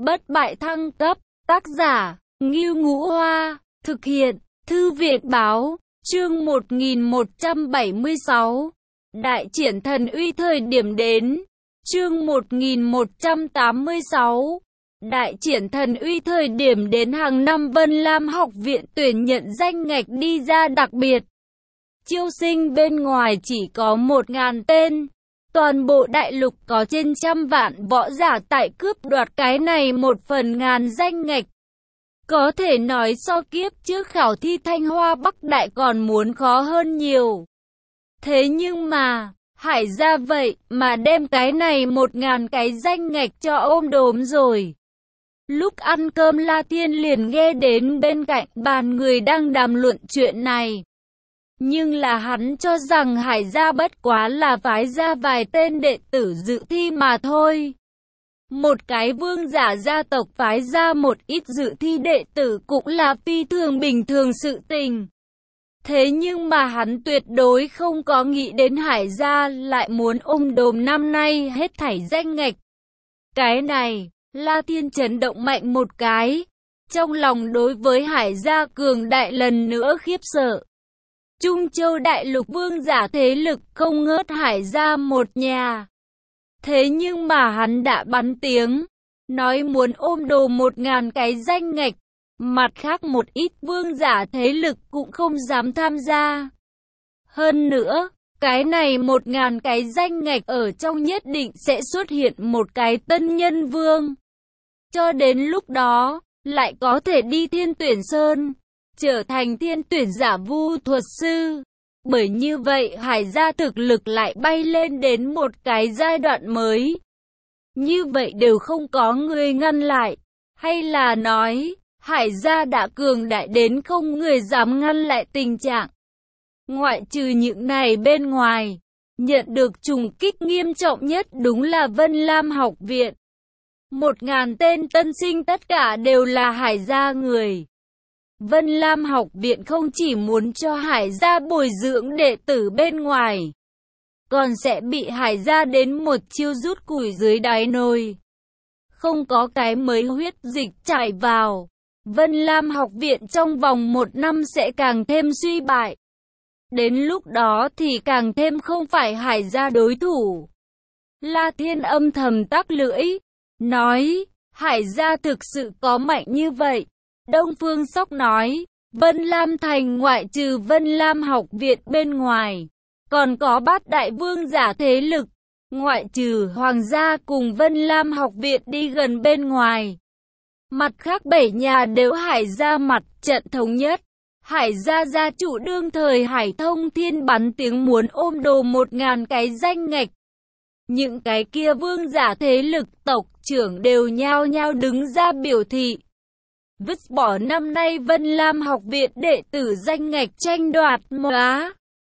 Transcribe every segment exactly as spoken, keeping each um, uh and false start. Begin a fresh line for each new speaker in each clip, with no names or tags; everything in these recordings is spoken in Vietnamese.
bất bại thăng cấp, tác giả, Ngưu Ngũ Hoa, thực hiện, Thư viện Báo, chương một nghìn một trăm bảy mươi sáu, Đại triển thần uy thời điểm đến, chương một nghìn một trăm tám mươi sáu, Đại triển thần uy thời điểm đến. Hàng năm Vân Lam học viện tuyển nhận danh ngạch đi ra đặc biệt. Chiêu sinh bên ngoài chỉ có một ngàn tên. Toàn bộ đại lục có trên trăm vạn võ giả tại cướp đoạt cái này một phần ngàn danh ngạch. Có thể nói so kiếp trước khảo thi Thanh Hoa Bắc Đại còn muốn khó hơn nhiều. Thế nhưng mà, Hải gia vậy mà đem cái này một ngàn cái danh ngạch cho ôm đồm rồi. Lúc ăn cơm La Thiên liền nghe đến bên cạnh bàn người đang đàm luận chuyện này. Nhưng là hắn cho rằng Hải gia bất quá là phái ra vài tên đệ tử dự thi mà thôi. Một cái vương giả gia tộc phái ra một ít dự thi đệ tử cũng là phi thường bình thường sự tình. Thế nhưng mà hắn tuyệt đối không có nghĩ đến Hải gia lại muốn ôm đồm năm nay hết thảy danh ngạch. Cái này, La Thiên chấn động mạnh một cái. Trong lòng đối với Hải gia cường đại lần nữa khiếp sợ. Trung Châu đại lục vương giả thế lực không ngớt Hải gia một nhà. Thế nhưng mà hắn đã bắn tiếng, nói muốn ôm đồ một ngàn cái danh ngạch. Mặt khác một ít vương giả thế lực cũng không dám tham gia. Hơn nữa, cái này một ngàn cái danh ngạch ở trong nhất định sẽ xuất hiện một cái tân nhân vương. Cho đến lúc đó, lại có thể đi Thiên Tuyển Sơn, trở thành thiên tuyển giả vu thuật sư. Bởi như vậy Hải gia thực lực lại bay lên đến một cái giai đoạn mới. Như vậy đều không có người ngăn lại. Hay là nói, Hải gia đã cường đại đến không người dám ngăn lại tình trạng. Ngoại trừ những này bên ngoài, nhận được trùng kích nghiêm trọng nhất đúng là Vân Lam học viện. Một ngàn tên tân sinh tất cả đều là Hải gia người. Vân Lam học viện không chỉ muốn cho Hải gia bồi dưỡng đệ tử bên ngoài, còn sẽ bị Hải gia đến một chiêu rút củi dưới đáy nồi. Không có cái mới huyết dịch chảy vào, Vân Lam học viện trong vòng một năm sẽ càng thêm suy bại. Đến lúc đó thì càng thêm không phải Hải gia đối thủ. La Thiên âm thầm tắc lưỡi, nói, Hải gia thực sự có mạnh như vậy. Đông Phương Sóc nói, Vân Lam thành ngoại trừ Vân Lam học viện bên ngoài, còn có bát đại vương giả thế lực, ngoại trừ Hoàng gia cùng Vân Lam học viện đi gần bên ngoài. Mặt khác bảy nhà đều Hải gia mặt trận thống nhất. Hải gia gia chủ đương thời Hải Thông Thiên bắn tiếng muốn ôm đồ một ngàn cái danh ngạch. Những cái kia vương giả thế lực tộc trưởng đều nhao nhao đứng ra biểu thị. Vứt bỏ năm nay Vân Lam học viện đệ tử danh ngạch tranh đoạt móa.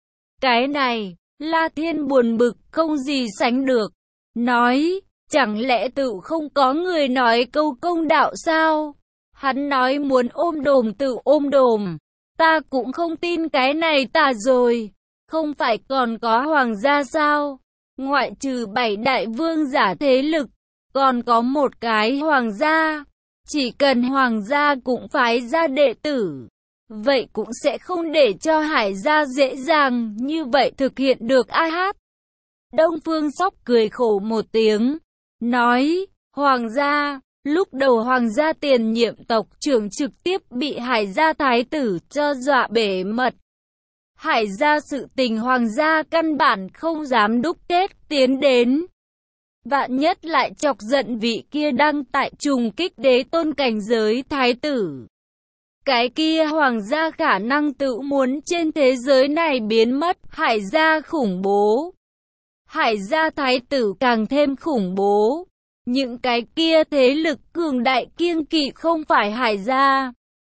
Cái này, La Thiên buồn bực không gì sánh được. Nói, chẳng lẽ tự không có người nói câu công đạo sao? Hắn nói muốn ôm đồm tự ôm đồm. Ta cũng không tin cái này ta rồi. Không phải còn có Hoàng gia sao? Ngoại trừ bảy đại vương giả thế lực, còn có một cái Hoàng gia. Chỉ cần Hoàng gia cũng phái ra đệ tử, vậy cũng sẽ không để cho Hải gia dễ dàng như vậy thực hiện được a hát. Đông Phương Sóc cười khổ một tiếng, nói, Hoàng gia, lúc đầu Hoàng gia tiền nhiệm tộc trưởng trực tiếp bị Hải gia thái tử cho dọa bể mật. Hải gia sự tình Hoàng gia căn bản không dám đúc kết tiến đến. Vạn nhất lại chọc giận vị kia đang tại trùng kích đế tôn cảnh giới thái tử. Cái kia Hoàng gia khả năng tự muốn trên thế giới này biến mất. Hải gia khủng bố. Hải gia thái tử càng thêm khủng bố. Những cái kia thế lực cường đại kiêng kỵ không phải Hải gia,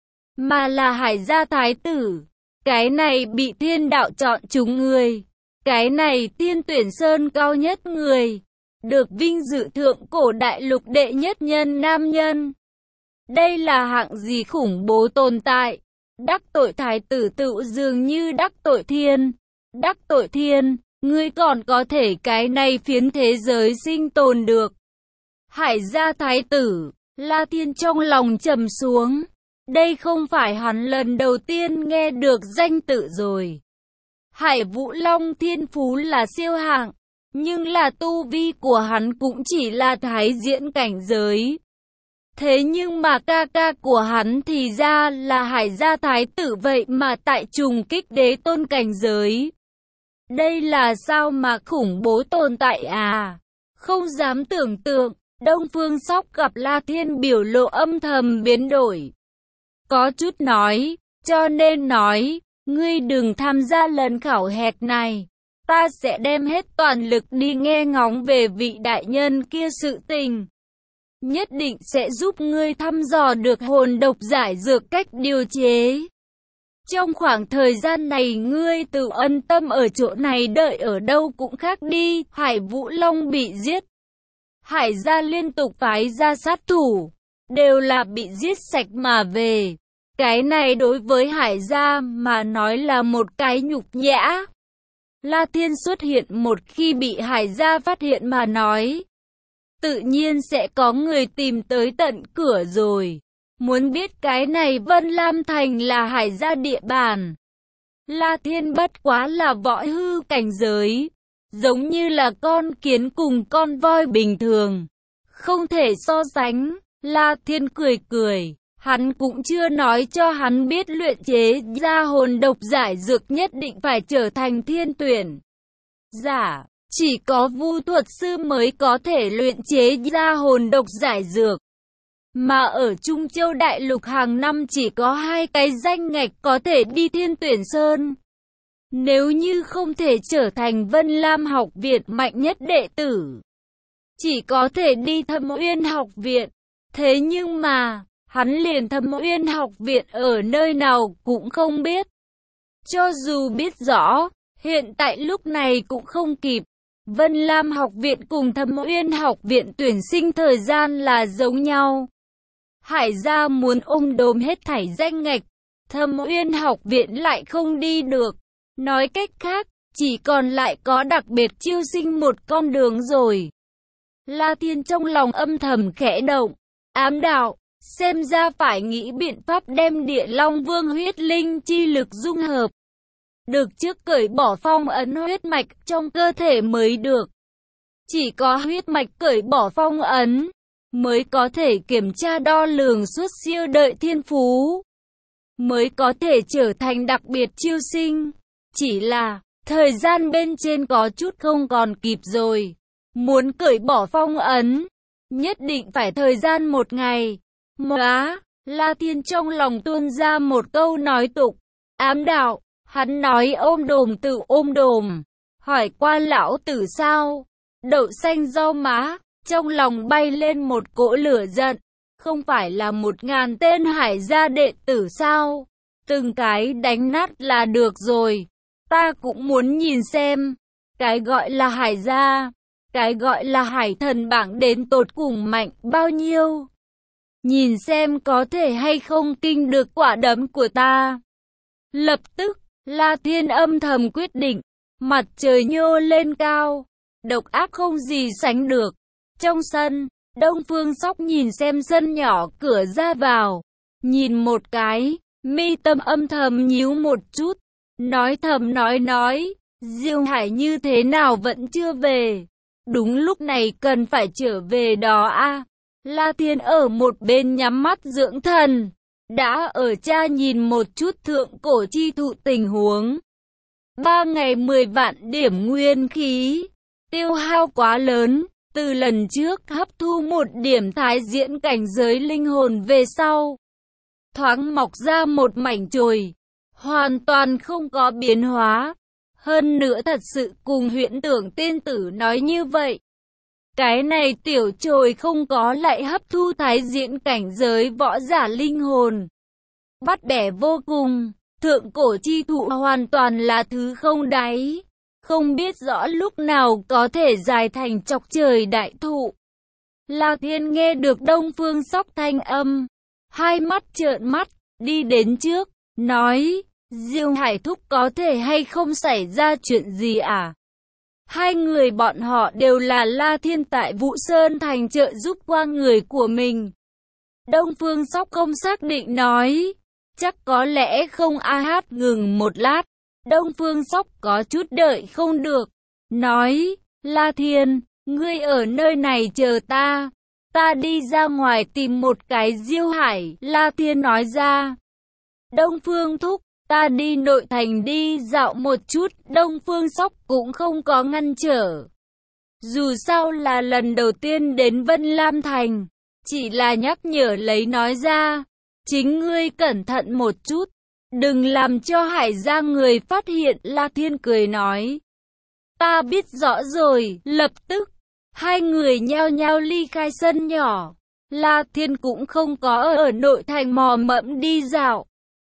mà là Hải gia thái tử. Cái này bị thiên đạo chọn chúng người. Cái này Thiên Tuyển Sơn cao nhất người. Được vinh dự thượng cổ đại lục đệ nhất nhân nam nhân. Đây là hạng gì khủng bố tồn tại. Đắc tội thái tử tự dường như đắc tội thiên. Đắc tội thiên, ngươi còn có thể cái này phiến thế giới sinh tồn được. Hải gia thái tử, La Thiên trong lòng trầm xuống. Đây không phải hắn lần đầu tiên nghe được danh tự rồi. Hải Vũ Long thiên phú là siêu hạng, nhưng là tu vi của hắn cũng chỉ là thái diễn cảnh giới. Thế nhưng mà ca ca của hắn thì ra là Hải gia thái tử, vậy mà tại trùng kích đế tôn cảnh giới. Đây là sao mà khủng bố tồn tại à? Không dám tưởng tượng. Đông Phương Sóc gặp La Thiên biểu lộ âm thầm biến đổi. Có chút nói, cho nên nói, ngươi đừng tham gia lần khảo hạch này. Ta sẽ đem hết toàn lực đi nghe ngóng về vị đại nhân kia sự tình. Nhất định sẽ giúp ngươi thăm dò được hồn độc giải dược cách điều chế. Trong khoảng thời gian này ngươi tự ân tâm ở chỗ này đợi ở đâu cũng khác đi. Hải Vũ Long bị giết. Hải gia liên tục phái ra sát thủ, đều là bị giết sạch mà về. Cái này đối với Hải gia mà nói là một cái nhục nhã. La Thiên xuất hiện một khi bị Hải gia phát hiện mà nói, tự nhiên sẽ có người tìm tới tận cửa rồi. Muốn biết cái này Vân Lam Thành là Hải gia địa bàn. La Thiên bất quá là võ hư cảnh giới, giống như là con kiến cùng con voi bình thường, không thể so sánh. La Thiên cười cười, hắn cũng chưa nói cho hắn biết luyện chế ra hồn độc giải dược nhất định phải trở thành thiên tuyển giả, chỉ có vu thuật sư mới có thể luyện chế ra hồn độc giải dược. Mà ở Trung Châu Đại Lục hàng năm chỉ có hai cái danh ngạch có thể đi Thiên Tuyển Sơn. Nếu như không thể trở thành Vân Lam học viện mạnh nhất đệ tử, chỉ có thể đi Thâm Uyên học viện. Thế nhưng mà, hắn liền Thâm Uyên học viện ở nơi nào cũng không biết. Cho dù biết rõ, hiện tại lúc này cũng không kịp. Vân Lam học viện cùng Thâm Uyên học viện tuyển sinh thời gian là giống nhau. Hải gia muốn ôm đồm hết thảy danh ngạch, Thâm Uyên học viện lại không đi được. Nói cách khác, chỉ còn lại có đặc biệt chiêu sinh một con đường rồi. La Thiên trong lòng âm thầm khẽ động, ám đạo, xem ra phải nghĩ biện pháp đem Địa Long Vương huyết linh chi lực dung hợp. Được trước cởi bỏ phong ấn huyết mạch trong cơ thể mới được. Chỉ có huyết mạch cởi bỏ phong ấn, mới có thể kiểm tra đo lường xuất siêu đợi thiên phú, mới có thể trở thành đặc biệt chiêu sinh. Chỉ là, thời gian bên trên có chút không còn kịp rồi. Muốn cởi bỏ phong ấn, nhất định phải thời gian một ngày. Móa, La Thiên trong lòng tuôn ra một câu nói tục, ám đạo, hắn nói ôm đồm tự ôm đồm, hỏi qua lão tử sao? Đậu xanh rau má, trong lòng bay lên một cỗ lửa giận, không phải là một ngàn tên Hải gia đệ tử sao? Từng cái đánh nát là được rồi. Ta cũng muốn nhìn xem, cái gọi là Hải gia, cái gọi là Hải thần bảng đến tột cùng mạnh bao nhiêu. Nhìn xem có thể hay không kinh được quả đấm của ta. Lập tức, La Thiên âm thầm quyết định, mặt trời nhô lên cao, độc ác không gì sánh được. Trong sân, Đông Phương Sóc nhìn xem sân nhỏ cửa ra vào, nhìn một cái, mi tâm âm thầm nhíu một chút. Nói thầm nói nói, Diêu Hải như thế nào vẫn chưa về. Đúng lúc này cần phải trở về đó a. La Thiên ở một bên nhắm mắt dưỡng thần, đã ở cha nhìn một chút thượng cổ chi thụ tình huống. Ba ngày mười vạn điểm nguyên khí, tiêu hao quá lớn. Từ lần trước hấp thu một điểm thái diễn cảnh giới linh hồn về sau, thoáng mọc ra một mảnh chồi, hoàn toàn không có biến hóa. Hơn nữa thật sự cùng huyễn tưởng tiên tử nói như vậy. Cái này tiểu chồi không có lại hấp thu thái diễn cảnh giới võ giả linh hồn. Bắt bẻ vô cùng, thượng cổ chi thụ hoàn toàn là thứ không đáy. Không biết rõ lúc nào có thể dài thành chọc trời đại thụ. La Thiên nghe được Đông Phương Sóc thanh âm, hai mắt trợn mắt, đi đến trước, nói, Diêu Hải thúc có thể hay không xảy ra chuyện gì à? Hai người bọn họ đều là La Thiên tại Vũ Sơn Thành trợ giúp qua người của mình. Đông Phương Sóc không xác định nói. Chắc có lẽ không. A Hát ngừng một lát. Đông Phương Sóc có chút đợi không được. Nói, La Thiên, ngươi ở nơi này chờ ta. Ta đi ra ngoài tìm một cái Diêu Hải. La Thiên nói ra. Đông Phương thúc, ta đi nội thành đi dạo một chút. Đông Phương Sóc cũng không có ngăn trở. Dù sao là lần đầu tiên đến Vân Lam Thành. Chỉ là nhắc nhở lấy nói ra. Chính ngươi cẩn thận một chút. Đừng làm cho Hải Giang người phát hiện. La Thiên cười nói. Ta biết rõ rồi. Lập tức, hai người nhao nhao ly khai sân nhỏ. La Thiên cũng không có ở nội thành mò mẫm đi dạo,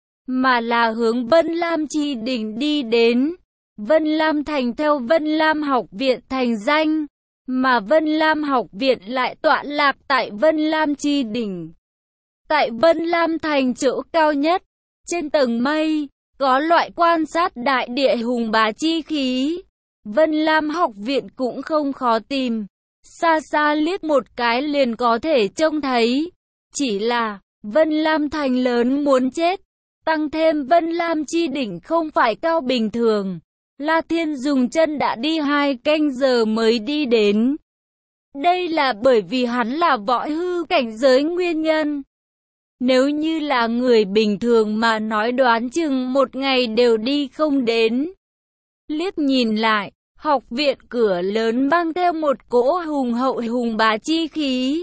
mà là hướng Vân Lam Chi Đỉnh đi đến. Vân Lam Thành theo Vân Lam Học Viện thành danh, mà Vân Lam Học Viện lại tọa lạc tại Vân Lam Chi Đỉnh. Tại Vân Lam Thành chỗ cao nhất, trên tầng mây, có loại quan sát đại địa hùng bá chi khí. Vân Lam Học Viện cũng không khó tìm, xa xa liếc một cái liền có thể trông thấy. Chỉ là, Vân Lam Thành lớn muốn chết, tăng thêm Vân Lam Chi Đỉnh không phải cao bình thường. La Thiên dùng chân đã đi hai canh giờ mới đi đến. Đây là bởi vì hắn là võ hư cảnh giới nguyên nhân. Nếu như là người bình thường mà nói đoán chừng một ngày đều đi không đến. Liếc nhìn lại, học viện cửa lớn mang theo một cỗ hùng hậu hùng bá chi khí.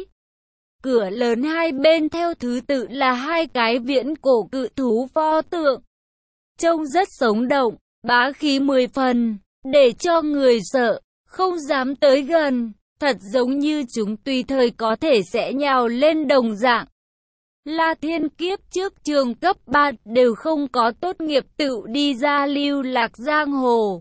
Cửa lớn hai bên theo thứ tự là hai cái viễn cổ cự thú pho tượng. Trông rất sống động, bá khí mười phần, để cho người sợ, không dám tới gần, thật giống như chúng tùy thời có thể sẽ nhào lên đồng dạng. La Thiên kiếp trước trường cấp ba đều không có tốt nghiệp tự đi ra lưu lạc giang hồ.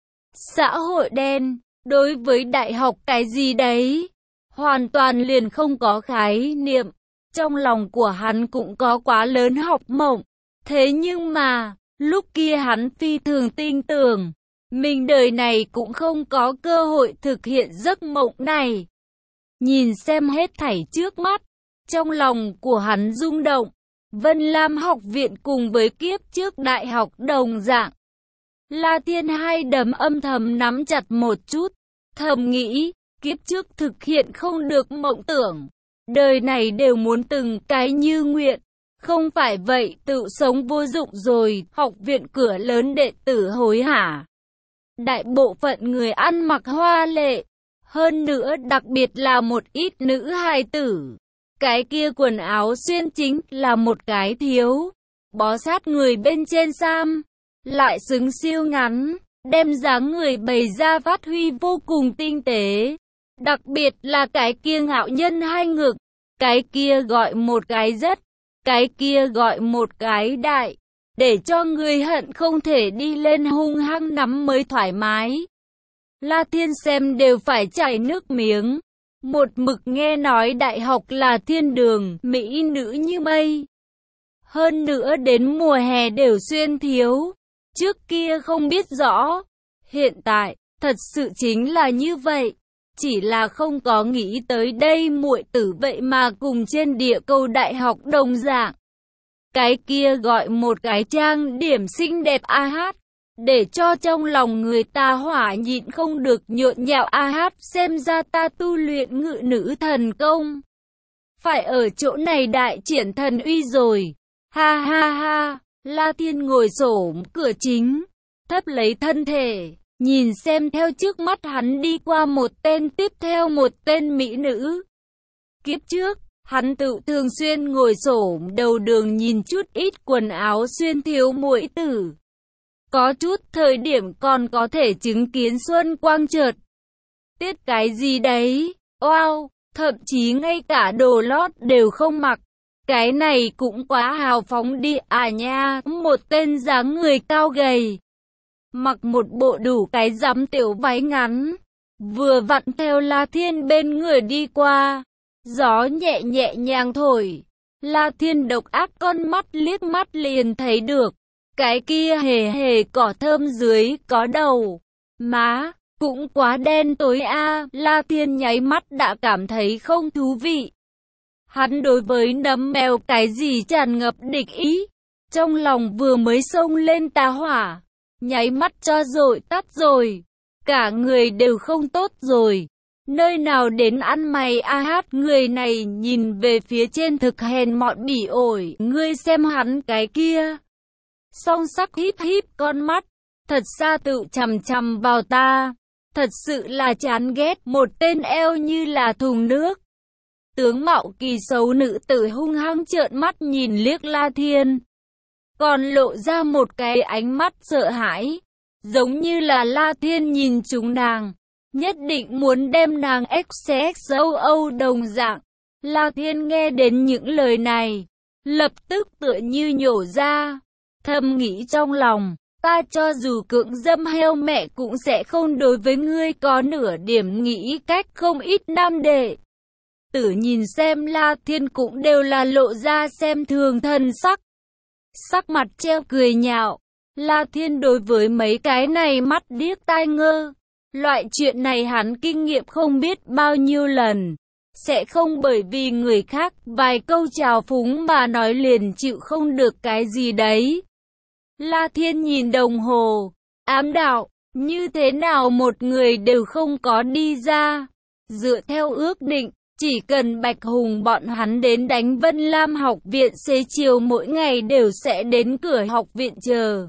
Xã hội đen, đối với đại học cái gì đấy, hoàn toàn liền không có khái niệm. Trong lòng của hắn cũng có quá lớn học mộng. Thế nhưng mà, lúc kia hắn phi thường tin tưởng, mình đời này cũng không có cơ hội thực hiện giấc mộng này. Nhìn xem hết thảy trước mắt, trong lòng của hắn rung động. Vân Lam Học Viện cùng với kiếp trước đại học đồng dạng. La Thiên hai đấm âm thầm nắm chặt một chút, thầm nghĩ, kiếp trước thực hiện không được mộng tưởng, đời này đều muốn từng cái như nguyện, không phải vậy tự sống vô dụng rồi. Học viện cửa lớn đệ tử hối hả. Đại bộ phận người ăn mặc hoa lệ, hơn nữa đặc biệt là một ít nữ hài tử. Cái kia quần áo xuyên chính là một cái thiếu, bó sát người bên trên sam, lại xứng siêu ngắn, đem dáng người bày ra phát huy vô cùng tinh tế. Đặc biệt là cái kia ngạo nhân hai ngực, cái kia gọi một cái rất, cái kia gọi một cái đại, để cho người hận không thể đi lên hung hăng nắm mới thoải mái. La Thiên xem đều phải chảy nước miếng. Một mực nghe nói đại học là thiên đường, mỹ nữ như mây. Hơn nữa đến mùa hè đều xuyên thiếu. Trước kia không biết rõ, hiện tại, thật sự chính là như vậy. Chỉ là không có nghĩ tới đây muội tử vậy mà cùng trên địa cầu đại học đồng dạng. Cái kia gọi một cái trang điểm xinh đẹp A Hát, để cho trong lòng người ta hỏa nhịn không được nhộn nhạo. A Hát xem ra ta tu luyện ngự nữ thần công, phải ở chỗ này đại triển thần uy rồi. Ha ha ha. La Thiên ngồi xổm cửa chính, thấp lấy thân thể, nhìn xem theo trước mắt hắn đi qua một tên tiếp theo một tên mỹ nữ. Kiếp trước, hắn tự thường xuyên ngồi xổm đầu đường nhìn chút ít quần áo xuyên thiếu muội tử. Có chút thời điểm còn có thể chứng kiến xuân quang chợt tiết cái gì đấy. Wow, thậm chí ngay cả đồ lót đều không mặc. Cái này cũng quá hào phóng đi à nha. Một tên dáng người cao gầy, mặc một bộ đủ cái rắm tiểu váy ngắn, vừa vặn theo La Thiên bên người đi qua. Gió nhẹ nhẹ nhàng thổi, La Thiên độc ác con mắt liếc mắt liền thấy được. Cái kia hề hề cỏ thơm dưới có đầu, má, cũng quá đen tối a. La Thiên nháy mắt đã cảm thấy không thú vị. Hắn đối với nấm mèo cái gì tràn ngập địch ý. Trong lòng vừa mới xông lên tá hỏa, nháy mắt cho rồi tắt rồi. Cả người đều không tốt rồi. Nơi nào đến ăn mày a hát, người này nhìn về phía trên thực hèn mọn bỉ ổi. Ngươi xem hắn cái kia. Song sắc híp híp con mắt. Thật xa tự chằm chằm vào ta. Thật sự là chán ghét, một tên eo như là thùng nước. Tướng mạo kỳ xấu nữ tử hung hăng trợn mắt nhìn liếc La Thiên. Còn lộ ra một cái ánh mắt sợ hãi. Giống như là La Thiên nhìn chúng nàng. Nhất định muốn đem nàng x x âu âu đồng dạng. La Thiên nghe đến những lời này. Lập tức tựa như nhổ ra. Thầm nghĩ trong lòng. Ta cho dù cưỡng dâm heo mẹ cũng sẽ không đối với ngươi có nửa điểm nghĩ cách, không ít nam đệ tử nhìn xem La Thiên cũng đều là lộ ra xem thường thần sắc. Sắc mặt treo cười nhạo. La Thiên đối với mấy cái này mắt điếc tai ngơ. Loại chuyện này hắn kinh nghiệm không biết bao nhiêu lần. Sẽ không bởi vì người khác vài câu chào phúng mà nói liền chịu không được cái gì đấy. La Thiên nhìn đồng hồ, ám đạo, như thế nào một người đều không có đi ra. Dựa theo ước định, chỉ cần Bạch Hùng bọn hắn đến đánh Vân Lam học viện xế chiều mỗi ngày đều sẽ đến cửa học viện chờ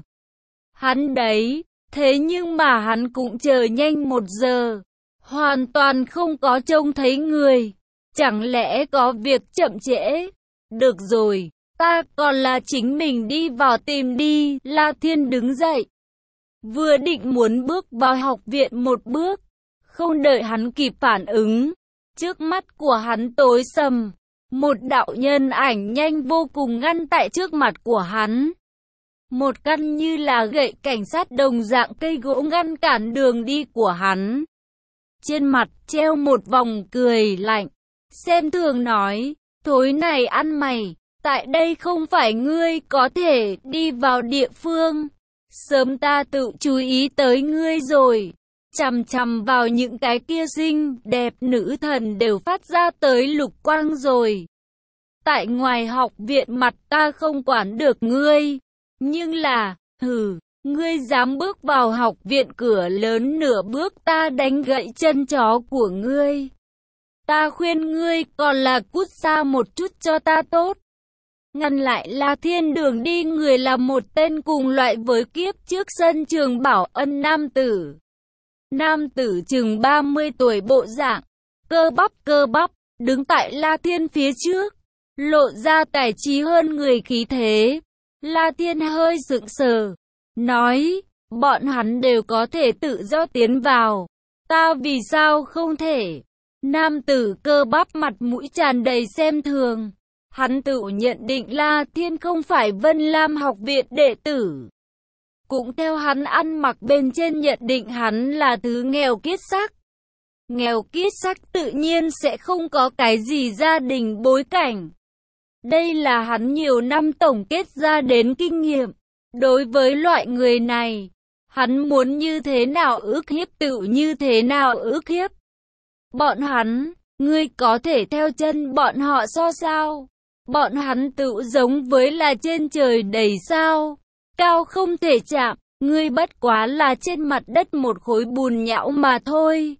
hắn đấy. Thế nhưng mà hắn cũng chờ nhanh một giờ, hoàn toàn không có trông thấy người. Chẳng lẽ có việc chậm trễ? Được rồi. Ta còn là chính mình đi vào tìm đi. La Thiên đứng dậy. Vừa định muốn bước vào học viện một bước. Không đợi hắn kịp phản ứng. Trước mắt của hắn tối sầm. Một đạo nhân ảnh nhanh vô cùng ngăn tại trước mặt của hắn. Một căn như là gậy cảnh sát đồng dạng cây gỗ ngăn cản đường đi của hắn. Trên mặt treo một vòng cười lạnh. Xem thường nói. Thối này ăn mày. Tại đây không phải ngươi có thể đi vào địa phương. Sớm ta tự chú ý tới ngươi rồi. Chằm chằm vào những cái kia xinh đẹp nữ thần đều phát ra tới lục quang rồi. Tại ngoài học viện mặt ta không quản được ngươi. Nhưng là, hừ, ngươi dám bước vào học viện cửa lớn nửa bước ta đánh gãy chân chó của ngươi. Ta khuyên ngươi còn là cút xa một chút cho ta tốt. Ngăn lại La Thiên đường đi người là một tên cùng loại với kiếp trước sân trường Bảo Ân nam tử. Nam tử chừng ba mươi tuổi bộ dạng, cơ bắp cơ bắp, đứng tại La Thiên phía trước, lộ ra tài trí hơn người khí thế. La Thiên hơi sững sờ, nói, bọn hắn đều có thể tự do tiến vào, ta vì sao không thể? Nam tử cơ bắp mặt mũi tràn đầy xem thường. Hắn tự nhận định La Thiên không phải Vân Lam học viện đệ tử. Cũng theo hắn ăn mặc bên trên nhận định hắn là thứ nghèo kiết xác. Nghèo kiết xác tự nhiên sẽ không có cái gì gia đình bối cảnh. Đây là hắn nhiều năm tổng kết ra đến kinh nghiệm. Đối với loại người này, hắn muốn như thế nào ức hiếp tự như thế nào ức hiếp. Bọn hắn, ngươi có thể theo chân bọn họ so sao? Bọn hắn tự giống với là trên trời đầy sao, cao không thể chạm, ngươi bất quá là trên mặt đất một khối bùn nhão mà thôi.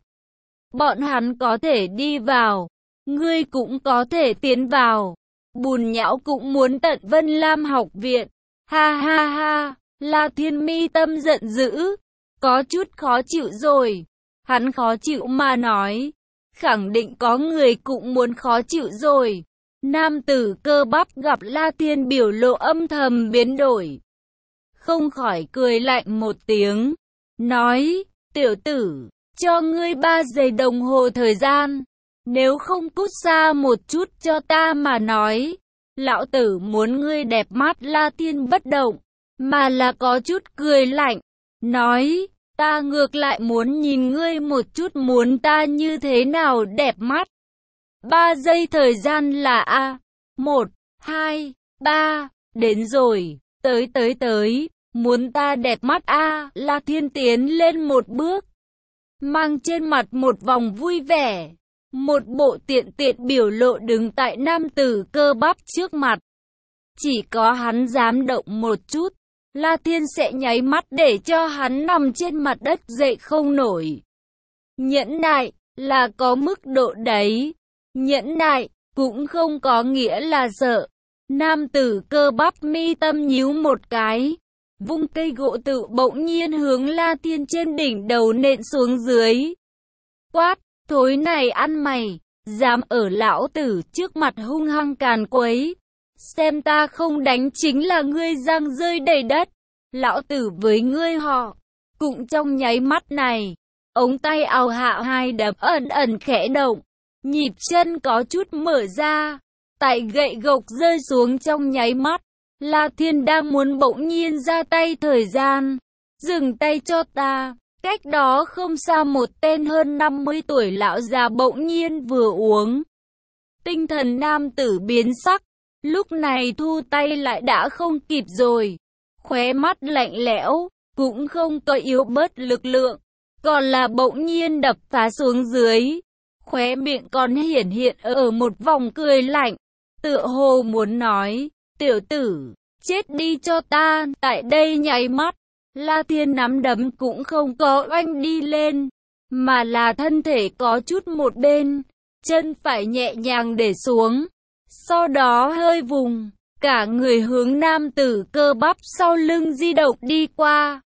Bọn hắn có thể đi vào, ngươi cũng có thể tiến vào. Bùn nhão cũng muốn tận Vân Lam học viện. Ha ha ha, La Thiên mi tâm giận dữ, có chút khó chịu rồi. Hắn khó chịu mà nói, khẳng định có người cũng muốn khó chịu rồi. Nam tử cơ bắp gặp La Thiên biểu lộ âm thầm biến đổi, không khỏi cười lạnh một tiếng, nói, tiểu tử, cho ngươi ba giây đồng hồ thời gian, nếu không cút xa một chút cho ta mà nói, lão tử muốn ngươi đẹp mắt. La Thiên bất động, mà là có chút cười lạnh, nói, ta ngược lại muốn nhìn ngươi một chút muốn ta như thế nào đẹp mắt. Ba giây thời gian là A. Một, hai, ba, đến rồi, tới tới tới, muốn ta đẹp mắt A. La Thiên tiến lên một bước, mang trên mặt một vòng vui vẻ, một bộ tiện tiện biểu lộ đứng tại nam tử cơ bắp trước mặt. Chỉ có hắn dám động một chút, La Thiên sẽ nháy mắt để cho hắn nằm trên mặt đất dậy không nổi. Nhẫn nại là có mức độ đấy. Nhẫn nại cũng không có nghĩa là sợ. Nam tử cơ bắp mi tâm nhíu một cái, vung cây gỗ tự bỗng nhiên hướng La Thiên trên đỉnh đầu nện xuống dưới. Quát, thối này ăn mày, dám ở lão tử trước mặt hung hăng càn quấy. Xem ta không đánh chính là ngươi răng rơi đầy đất. Lão tử với ngươi họ. Cũng trong nháy mắt này, ống tay áo hạ hai đấm ẩn ẩn khẽ động. Nhịp chân có chút mở ra. Tại gậy gộc rơi xuống trong nháy mắt, La Thiên đang muốn bỗng nhiên ra tay thời gian. Dừng tay cho ta. Cách đó không xa một tên hơn năm mươi tuổi lão già bỗng nhiên vừa uống. Tinh thần nam tử biến sắc. Lúc này thu tay lại đã không kịp rồi. Khóe mắt lạnh lẽo, cũng không có yếu bớt lực lượng. Còn là bỗng nhiên đập phá xuống dưới. Khóe miệng còn hiển hiện ở một vòng cười lạnh. Tựa hồ muốn nói, tiểu tử, chết đi cho ta. Tại đây nháy mắt, La Thiên nắm đấm cũng không có oanh đi lên, mà là thân thể có chút một bên, chân phải nhẹ nhàng để xuống. Sau đó hơi vùng, cả người hướng nam tử cơ bắp sau lưng di động đi qua.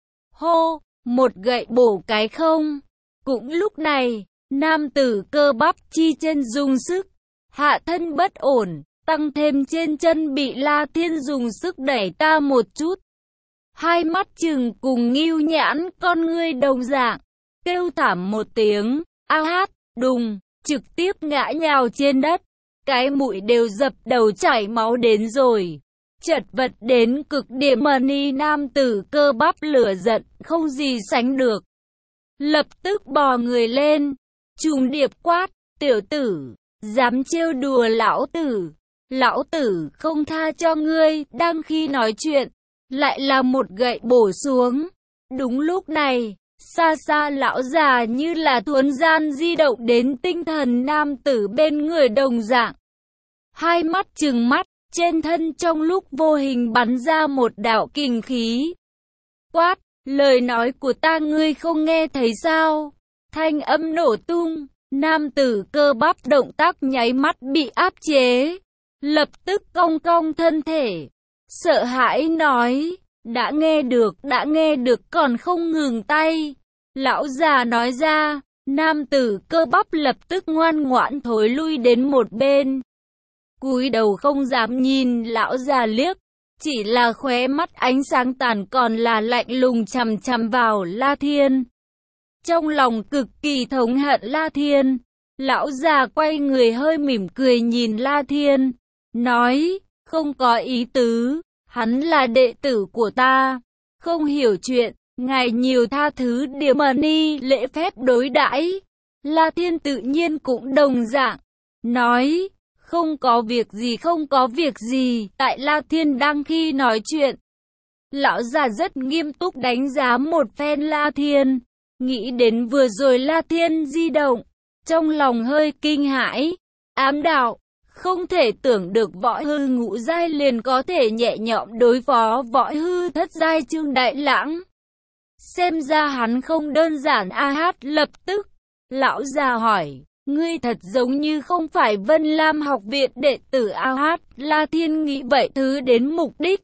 Hô, một gậy bổ cái không. Cũng lúc này, nam tử cơ bắp chi chân dùng sức, hạ thân bất ổn, tăng thêm trên chân bị La Thiên dùng sức đẩy ta một chút. Hai mắt trừng cùng nghêu nhãn con ngươi đồng dạng, kêu thảm một tiếng, a hát, đùng, trực tiếp ngã nhào trên đất. Cái mũi đều dập đầu chảy máu đến rồi. Chật vật đến cực điểm mà ni nam tử cơ bắp lửa giận không gì sánh được. Lập tức bò người lên, trùng điệp quát, tiểu tử, dám trêu đùa lão tử. Lão tử không tha cho ngươi. Đang khi nói chuyện, lại là một gậy bổ xuống. Đúng lúc này, xa xa lão già như là thuấn gian di động đến tinh thần nam tử bên người đồng dạng. Hai mắt trừng mắt, trên thân trong lúc vô hình bắn ra một đạo kình khí. Quát, lời nói của ta ngươi không nghe thấy sao? Thanh âm nổ tung, nam tử cơ bắp động tác nháy mắt bị áp chế. Lập tức cong cong thân thể, sợ hãi nói, đã nghe được, đã nghe được còn không ngừng tay. Lão già nói ra, nam tử cơ bắp lập tức ngoan ngoãn thối lui đến một bên. Cúi đầu không dám nhìn lão già liếc, chỉ là khóe mắt ánh sáng tàn còn là lạnh lùng chằm chằm vào La Thiên. Trong lòng cực kỳ thống hận La Thiên, lão già quay người hơi mỉm cười nhìn La Thiên, nói, không có ý tứ, hắn là đệ tử của ta, không hiểu chuyện, ngài nhiều tha thứ điểm mà ni lễ phép đối đãi. La Thiên tự nhiên cũng đồng dạng, nói, không có việc gì không có việc gì. Tại La Thiên đang khi nói chuyện, lão già rất nghiêm túc đánh giá một phen La Thiên, nghĩ đến vừa rồi La Thiên di động, trong lòng hơi kinh hãi, ám đạo, không thể tưởng được võ hư ngũ giai liền có thể nhẹ nhõm đối phó võ hư thất giai Trương Đại Lãng. Xem ra hắn không đơn giản. A hát lập tức, lão già hỏi, ngươi thật giống như không phải Vân Lam học viện đệ tử. A hát, La Thiên nghĩ vậy thứ đến mục đích.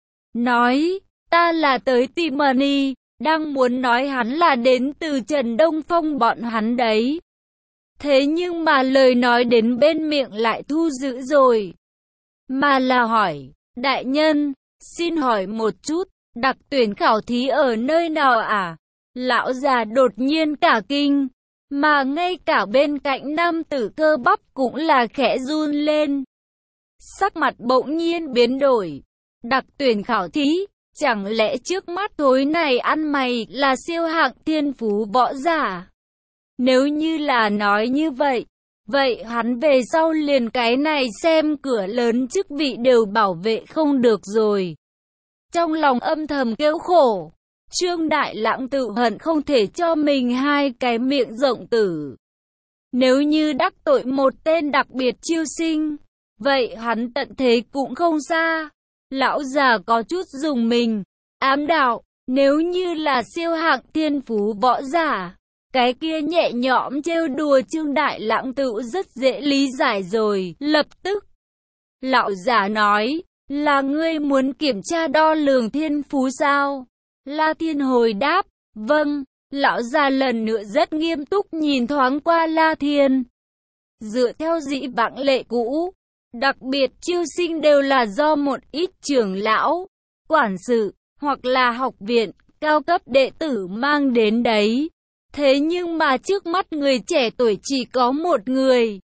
Nói, ta là tới tìm Mani, đang muốn nói hắn là đến từ Trần Đông Phong bọn hắn đấy. Thế nhưng mà lời nói đến bên miệng lại thu giữ rồi. Mà là hỏi, đại nhân, xin hỏi một chút, đặc tuyển khảo thí ở nơi nào à? Lão già đột nhiên cả kinh, mà ngay cả bên cạnh nam tử cơ bắp cũng là khẽ run lên. Sắc mặt bỗng nhiên biến đổi. Đặc tuyển khảo thí, chẳng lẽ trước mắt thối này ăn mày là siêu hạng thiên phú võ giả? Nếu như là nói như vậy, vậy hắn về sau liền cái này xem cửa lớn chức vị đều bảo vệ không được rồi. Trong lòng âm thầm kêu khổ, Trương Đại Lãng tự hận không thể cho mình hai cái miệng rộng tử. Nếu như đắc tội một tên đặc biệt chiêu sinh, vậy hắn tận thế cũng không xa. Lão già có chút dùng mình, ám đạo, nếu như là siêu hạng thiên phú võ giả, cái kia nhẹ nhõm trêu đùa Trương Đại Lãng tựu rất dễ lý giải rồi. Lập tức, lão già nói, là ngươi muốn kiểm tra đo lường thiên phú sao? La Thiên hồi đáp, vâng. Lão già lần nữa rất nghiêm túc nhìn thoáng qua La Thiên. Dựa theo dĩ vãng lệ cũ, đặc biệt chiêu sinh đều là do một ít trưởng lão, quản sự, hoặc là học viện, cao cấp đệ tử mang đến đấy. Thế nhưng mà trước mắt người trẻ tuổi chỉ có một người.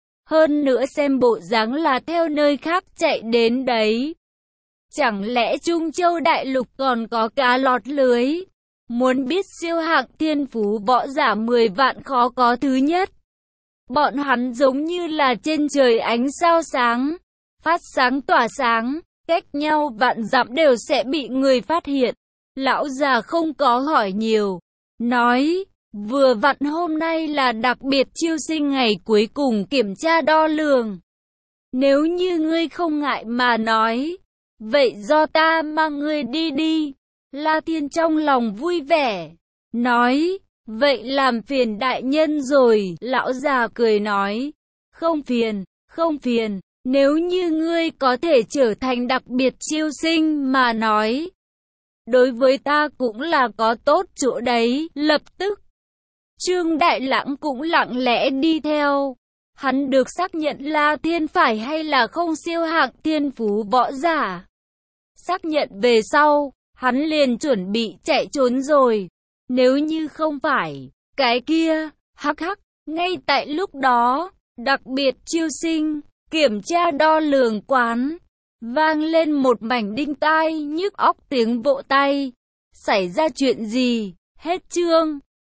Hơn nữa xem bộ dáng là theo nơi khác chạy đến đấy. Chẳng lẽ Trung Châu Đại Lục còn có cá lọt lưới? Muốn biết siêu hạng thiên phú võ giả mười vạn khó có thứ nhất. Bọn hắn giống như là trên trời ánh sao sáng, phát sáng tỏa sáng, cách nhau vạn dặm đều sẽ bị người phát hiện. Lão già không có hỏi nhiều, nói, vừa vặn hôm nay là đặc biệt chiêu sinh ngày cuối cùng kiểm tra đo lường. Nếu như ngươi không ngại mà nói, vậy do ta mang ngươi đi đi. La Thiên trong lòng vui vẻ, nói, vậy làm phiền đại nhân rồi. Lão già cười nói, không phiền, không phiền, nếu như ngươi có thể trở thành đặc biệt chiêu sinh mà nói, đối với ta cũng là có tốt chỗ đấy. Lập tức, Trương Đại Lãng cũng lặng lẽ đi theo. Hắn được xác nhận La Thiên phải hay là không siêu hạng thiên phú võ giả. Xác nhận về sau, hắn liền chuẩn bị chạy trốn rồi. Nếu như không phải, cái kia, hắc hắc, ngay tại lúc đó, đặc biệt chiêu sinh, kiểm tra đo lường quán, vang lên một mảnh đinh tai nhức óc tiếng vỗ tay. Xảy ra chuyện gì? Hết chương.